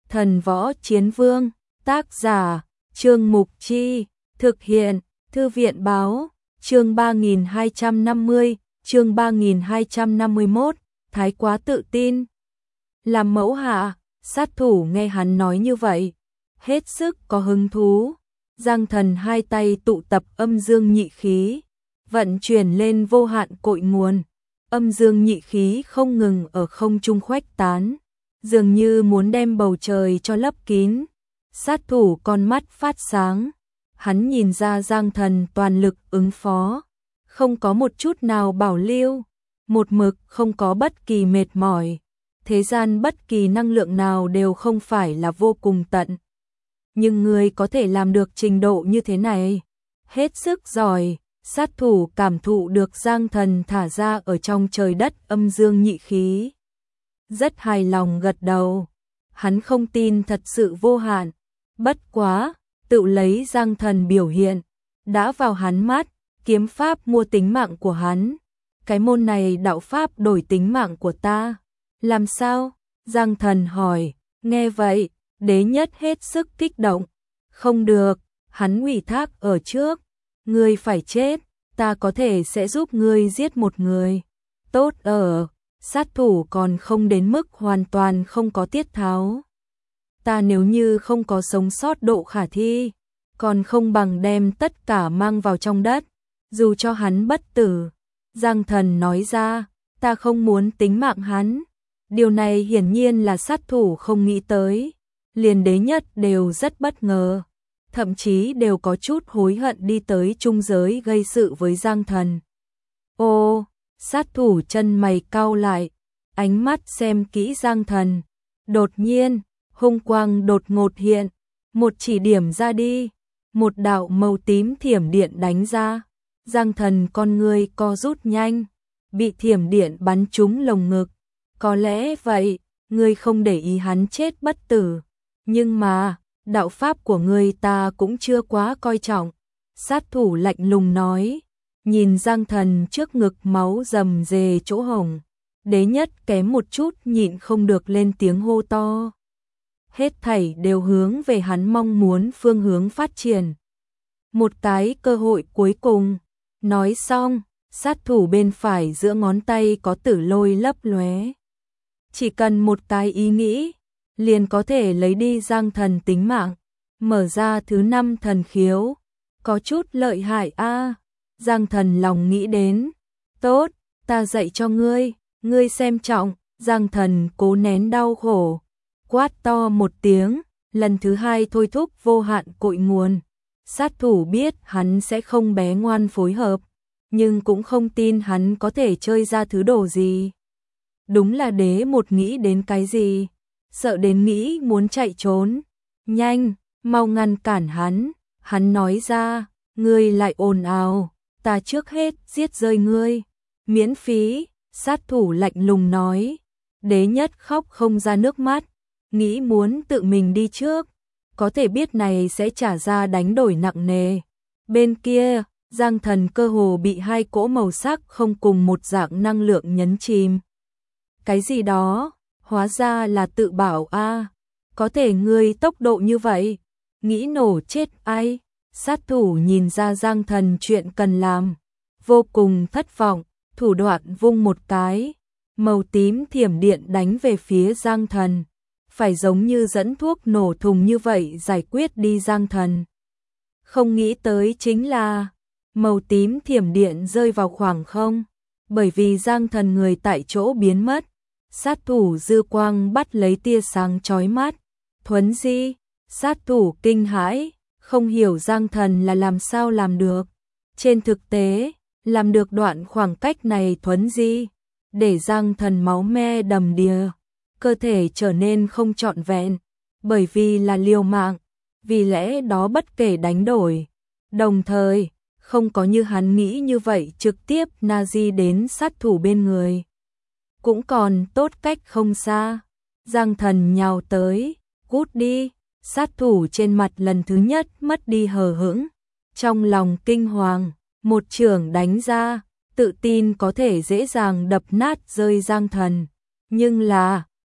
Thần Võ Chiến Vương, tác giả, Trương Mục Chi, thực hiện, Thư viện báo, chương 3250, chương 3251, thái quá tự tin. Làm mẫu hạ, sát thủ nghe hắn nói như vậy, hết sức có hứng thú. Giang Thần hai tay tụ tập âm dương nhị khí, vận chuyển lên vô hạn cội nguồn. Âm dương nhị khí không ngừng ở không trung khuếch tán, dường như muốn đem bầu trời cho lấp kín. Sát thủ con mắt phát sáng, hắn nhìn ra Giang Thần toàn lực ứng phó, không có một chút nào bảo lưu, một mực không có bất kỳ mệt mỏi. Thế gian bất kỳ năng lượng nào đều không phải là vô cùng tận. Nhưng người có thể làm được trình độ như thế này, hết sức giỏi. Sát thủ cảm thụ được Giang Thần thả ra ở trong trời đất âm dương nhị khí, rất hài lòng gật đầu. Hắn không tin thật sự vô hạn, bất quá, tự lấy Giang Thần biểu hiện, đã vào hắn mắt, kiếm pháp mua tính mạng của hắn. Cái môn này đạo pháp đổi tính mạng của ta. Làm sao? Giang Thần hỏi. Nghe vậy, Đế Nhất hết sức kích động. Không được, hắn ủy thác ở trước. Ngươi phải chết, ta có thể sẽ giúp ngươi giết một người. Tốt ở, sát thủ còn không đến mức hoàn toàn không có tiết tháo. Ta nếu như không có sống sót độ khả thi, còn không bằng đem tất cả mang vào trong đất, dù cho hắn bất tử. Giang Thần nói ra, ta không muốn tính mạng hắn. Điều này hiển nhiên là sát thủ không nghĩ tới, liền Đế Nhất đều rất bất ngờ, thậm chí đều có chút hối hận đi tới trung giới gây sự với Giang Thần. Ô, sát thủ chân mày cau lại, ánh mắt xem kỹ Giang Thần. Đột nhiên, hung quang đột ngột hiện, một chỉ điểm ra đi, một đạo màu tím thiểm điện đánh ra. Giang Thần con người co rút nhanh, bị thiểm điện bắn trúng lồng ngực. Có lẽ vậy, ngươi không để ý hắn chết bất tử, nhưng mà đạo pháp của ngươi ta cũng chưa quá coi trọng. Sát thủ lạnh lùng nói, nhìn Giang Thần trước ngực máu rầm rề chỗ hồng. Đế Nhất kém một chút nhịn không được lên tiếng hô to. Hết thảy đều hướng về hắn mong muốn phương hướng phát triển. Một cái cơ hội cuối cùng. Nói xong, sát thủ bên phải giữa ngón tay có tử lôi lấp lóe. Chỉ cần một cái ý nghĩ, liền có thể lấy đi Giang Thần tính mạng. Mở ra thứ 5 thần khiếu, có chút lợi hại a. Giang Thần lòng nghĩ đến. Tốt, ta dạy cho ngươi, ngươi xem trọng. Giang Thần cố nén đau khổ, quát to một tiếng, lần thứ 2 thôi thúc vô hạn cội nguồn. Sát thủ biết hắn sẽ không bé ngoan phối hợp, nhưng cũng không tin hắn có thể chơi ra thứ đồ gì. Đúng là Đế Một nghĩ đến cái gì, sợ đến nghĩ muốn chạy trốn. Nhanh, mau ngăn cản hắn. Hắn nói ra, ngươi lại ồn ào, ta trước hết giết rơi ngươi. Miễn phí, sát thủ lạnh lùng nói. Đế Nhất khóc không ra nước mắt, nghĩ muốn tự mình đi trước, có thể biết này sẽ trả ra đánh đổi nặng nề. Bên kia, Giang Thần cơ hồ bị 2 cỗ màu sắc không cùng một dạng năng lượng nhấn chìm. Cái gì đó, hóa ra là tự bảo a, có thể ngươi tốc độ như vậy, nghĩ nổ chết ai. Sát thủ nhìn ra Giang Thần chuyện cần làm, vô cùng thất vọng, thủ đoạn vung một cái, màu tím thiểm điện đánh về phía Giang Thần. Phải giống như dẫn thuốc nổ thùng như vậy giải quyết đi Giang Thần. Không nghĩ tới chính là màu tím thiểm điện rơi vào khoảng không, bởi vì Giang Thần người tại chỗ biến mất. Sát thủ dư quang bắt lấy tia sáng chói mắt. Thuấn di, sát thủ kinh hãi, không hiểu Giang Thần là làm sao làm được. Trên thực tế, làm được đoạn khoảng cách này thuấn di, để Giang Thần máu me đầm đìa, cơ thể trở nên không trọn vẹn, bởi vì là liều mạng, vì lẽ đó bất kể đánh đổi. Đồng thời, không có như hắn nghĩ như vậy trực tiếp Nazi đến sát thủ bên người. Cũng còn tốt cách không xa. Giang Thần nhào tới, cút đi. Sát thủ trên mặt lần thứ nhất mất đi hờ hững, trong lòng kinh hoàng, một chưởng đánh ra, tự tin có thể dễ dàng đập nát rơi Giang Thần. Nhưng là,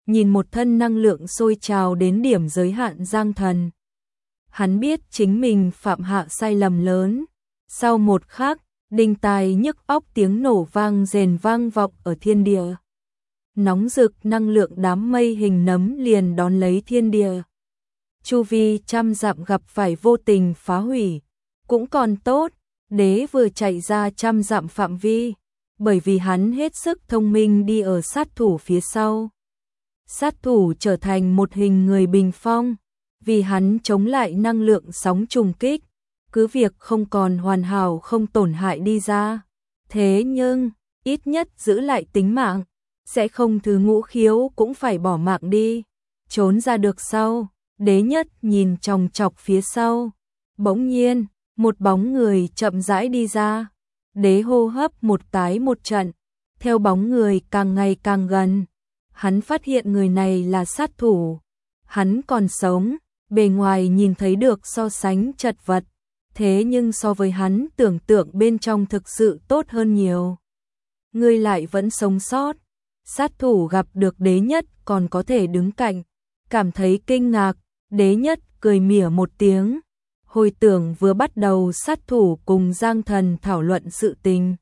nhìn một thân năng lượng sôi trào đến điểm giới hạn Giang Thần. Hắn biết chính mình phạm hạ sai lầm lớn. Sau một khắc, đinh tai nhức óc tiếng nổ vang rền vang vọng ở thiên địa. Nóng rực năng lượng đám mây hình nấm liền đón lấy thiên địa. Chu vi trăm dặm gặp phải vô tình phá hủy, cũng còn tốt, đế vừa chạy ra trăm dặm phạm vi, bởi vì hắn hết sức thông minh đi ở sát thủ phía sau. Sát thủ trở thành một hình người bình phong, vì hắn chống lại năng lượng sóng trùng kích, cứ việc không còn hoàn hảo không tổn hại đi ra. Thế nhưng, ít nhất giữ lại tính mạng, sẽ không thứ ngũ khiếu cũng phải bỏ mạng đi. Trốn ra được sau, đế nhất nhìn chòng chọc phía sau. Bỗng nhiên, một bóng người chậm rãi đi ra. Đế hô hấp một tái một trận, theo bóng người càng ngày càng gần. Hắn phát hiện người này là sát thủ. Hắn còn sống, bề ngoài nhìn thấy được so sánh chật vật. Thế nhưng so với hắn tưởng tượng bên trong thực sự tốt hơn nhiều. Ngươi lại vẫn sống sót. Sát thủ gặp được đế nhất còn có thể đứng cạnh, cảm thấy kinh ngạc, đế nhất cười mỉa một tiếng. Hồi tưởng vừa bắt đầu sát thủ cùng Giang Thần thảo luận sự tình.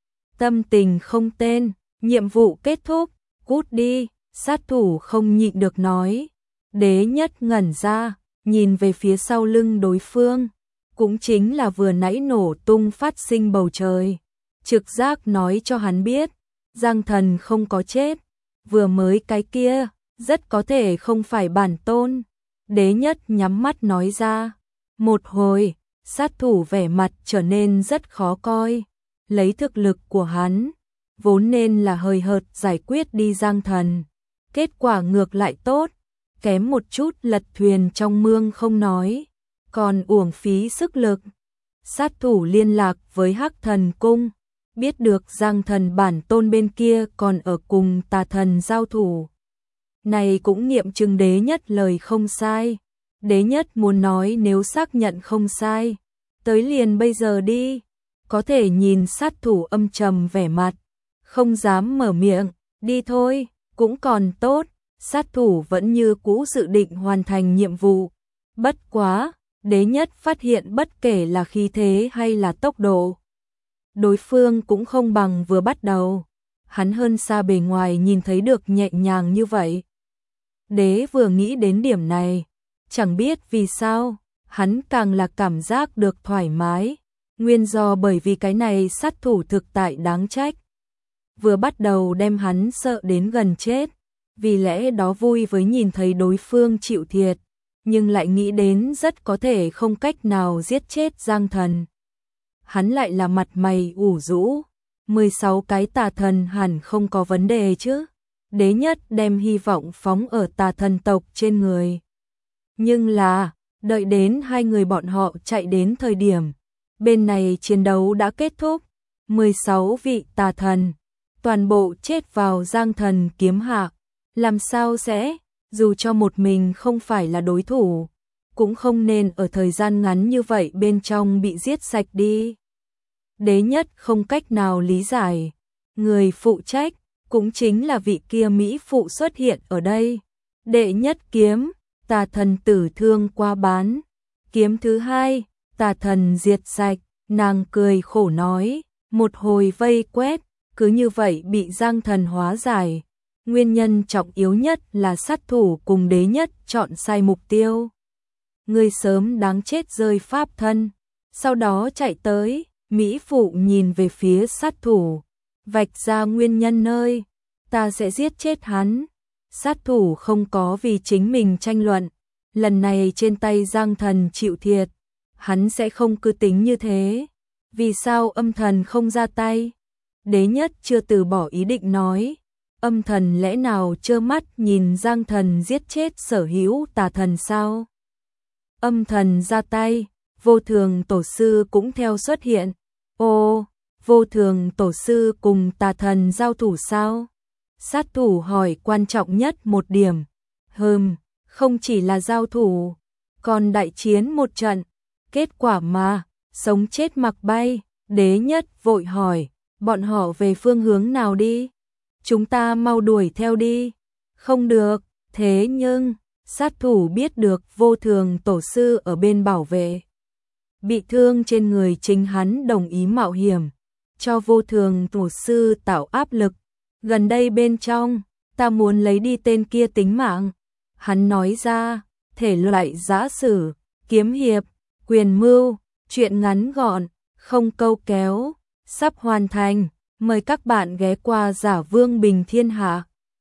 Tâm tình không tên, nhiệm vụ kết thúc, cút đi, sát thủ không nhịn được nói. Đế nhất ngẩn ra, nhìn về phía sau lưng đối phương, cũng chính là vừa nãy nổ tung phát sinh bầu trời. Trực giác nói cho hắn biết, Giang Thần không có chết, vừa mới cái kia, rất có thể không phải bản tôn. Đế nhất nhắm mắt nói ra. Một hồi, sát thủ vẻ mặt trở nên rất khó coi. Lấy thực lực của hắn, vốn nên là hời hợt giải quyết đi Giang Thần. Kết quả ngược lại tốt, kém một chút lật thuyền trong mương không nói, còn uổng phí sức lực. Sát thủ liên lạc với Hắc Thần Cung, biết được Giang Thần bản tôn bên kia còn ở cùng Tà Thần giao thủ. Này cũng nghiệm chứng đế nhất lời không sai. Đế nhất muốn nói nếu xác nhận không sai, tới liền bây giờ đi. Có thể nhìn sát thủ âm trầm vẻ mặt, không dám mở miệng, đi thôi, cũng còn tốt. Sát thủ vẫn như cũ dự định hoàn thành nhiệm vụ. Bất quá, đế nhất phát hiện bất kể là khí thế hay là tốc độ, đối phương cũng không bằng vừa bắt đầu. Hắn hơn xa bề ngoài nhìn thấy được nhẹ nhàng như vậy. Đế vừa nghĩ đến điểm này, chẳng biết vì sao, hắn càng là cảm giác được thoải mái. Nguyên do bởi vì cái này sát thủ thực tại đáng trách. Vừa bắt đầu đem hắn sợ đến gần chết, vì lẽ đó vui với nhìn thấy đối phương chịu thiệt, nhưng lại nghĩ đến rất có thể không cách nào giết chết Giang Thần. Hắn lại là mặt mày ủ rũ, 16 cái tà thần hẳn không có vấn đề chứ. Đế nhất đem hy vọng phóng ở tà thần tộc trên người. Nhưng là, đợi đến hai người bọn họ chạy đến thời điểm, bên này chiến đấu đã kết thúc, 16 vị tà thần, toàn bộ chết vào Giang Thần kiếm hạ. Làm sao sẽ, dù cho một mình không phải là đối thủ, cũng không nên ở thời gian ngắn như vậy bên trong bị giết sạch đi. Đế nhất không cách nào lý giải, người phụ trách, cũng chính là vị kia Mỹ phụ xuất hiện ở đây. Đệ nhất kiếm, tà thần tử thương qua bán. Kiếm thứ hai, tà thần diệt sạch, nàng cười khổ nói, một hồi vây quét, cứ như vậy bị Giang Thần hóa giải. Nguyên nhân trọng yếu nhất là sát thủ cùng đế nhất chọn sai mục tiêu. Người sớm đáng chết rơi pháp thân, sau đó chạy tới, Mỹ phụ nhìn về phía sát thủ, vạch ra nguyên nhân nơi, ta sẽ giết chết hắn. Sát thủ không có vì chính mình tranh luận, lần này trên tay Giang Thần chịu thiệt, hắn sẽ không cứ tính như thế. Vì sao âm thần không ra tay? Đế nhất chưa từ bỏ ý định nói, âm thần lẽ nào trơ mắt nhìn Giang Thần giết chết sở hữu tà thần sao? Âm thần ra tay, vô thường tổ sư cũng theo xuất hiện. Ô, vô thường tổ sư cùng tà thần giao thủ sao? Sát thủ hỏi quan trọng nhất một điểm. Không chỉ là giao thủ, còn đại chiến một trận. Kết quả mà, sống chết mặc bay. Đế nhất vội hỏi, bọn họ về phương hướng nào đi? Chúng ta mau đuổi theo đi. Không được, thế nhưng, sát thủ biết được Vô Thường tổ sư ở bên bảo vệ. Bị thương trên người chính hắn đồng ý mạo hiểm, cho Vô Thường tổ sư tạo áp lực. Gần đây bên trong, ta muốn lấy đi tên kia tính mạng. Hắn nói ra, thể loại giã sử, kiếm hiệp, quyền mưu, chuyện ngắn gọn, không câu kéo, sắp hoàn thành. Mời các bạn ghé qua Giả Vương Bình Thiên Hạ.